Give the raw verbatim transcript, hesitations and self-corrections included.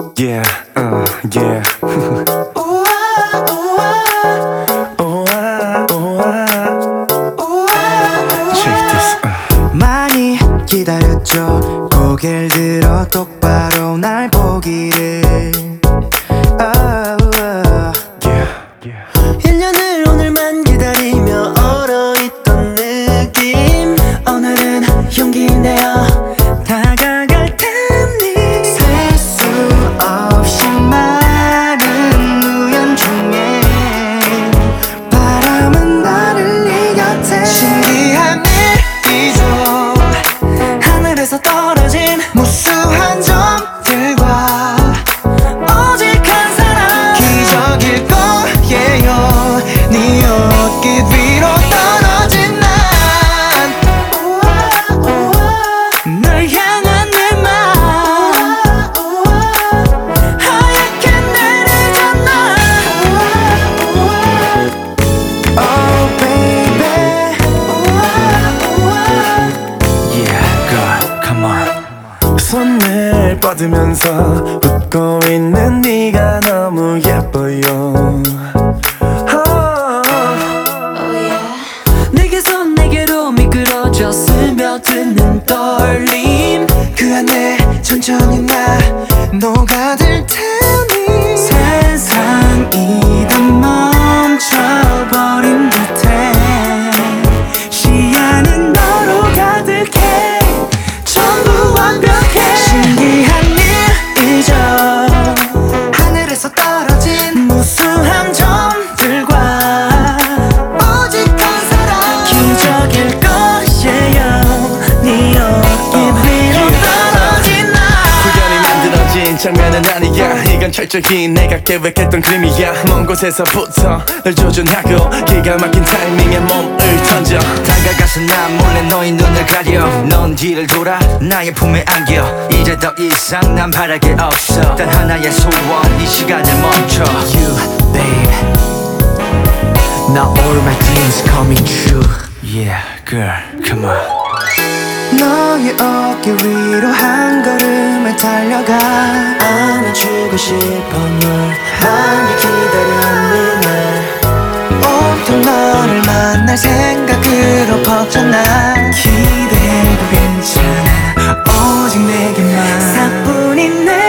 Yeah, uh, yeah. Check this. Uh. 많이 기다렸죠. 고개를 들어 똑바로 날 보기를. oh, Yeah, yeah. 일 년을 오늘만 기다리며 얼어있던 느낌. 오늘은 용기 내어 다가갈 테니. 셀 수 없이 많은 우연 중에 바람은 나를 네 곁에. 신기한 일이죠. 하늘에서 떨어진 무수한 점들과 오직 한 사람. 기적일 거예요. 네 옷깃 위로 떨어진 난. 널 향한 내 맘 하얗게 내리잖아. Oh baby. Yeah, God, come on. 손을 뻗으면서 웃고 있는 네가 너무 예뻐요. 내게서 내게로 미끄러져 스며드는 떨림. 그 안에 천천히 나 녹아들 테니. 세상이 다 멈춰버린 듯해. 시야는 너로 가득해. 전부 완벽해. 신기한 일이죠. 하늘에서 떨어진 무수한 점들과 오직 한 사람. 기적일 거예요. 네 옷깃 위로 떨어진 나. 우연히 만들어진 장면은 아니야. 이건 철저히 내가 계획했던 그림이야. 먼 곳에서부터 널 조준하고 기가 막힌 타이밍에 몸을 던져. 다가가서 난 몰래 너의 눈을 가려. 넌 뒤를 돌아 나의 품에 안겨. 이제 더 이상 난 바랄 게 없어. 단 하나의 소원, 이 시간을 멈춰. You, babe. Now all my dreams coming true. Yeah, girl, come on. 너의 어깨 위로 한 걸음을 달려가. 안아주고 싶어 널 많이 기다렸는 날. 온통 너를 만날 생각으로 벅찬 기대해도 괜찮아. 오직 내게만 사뿐히 내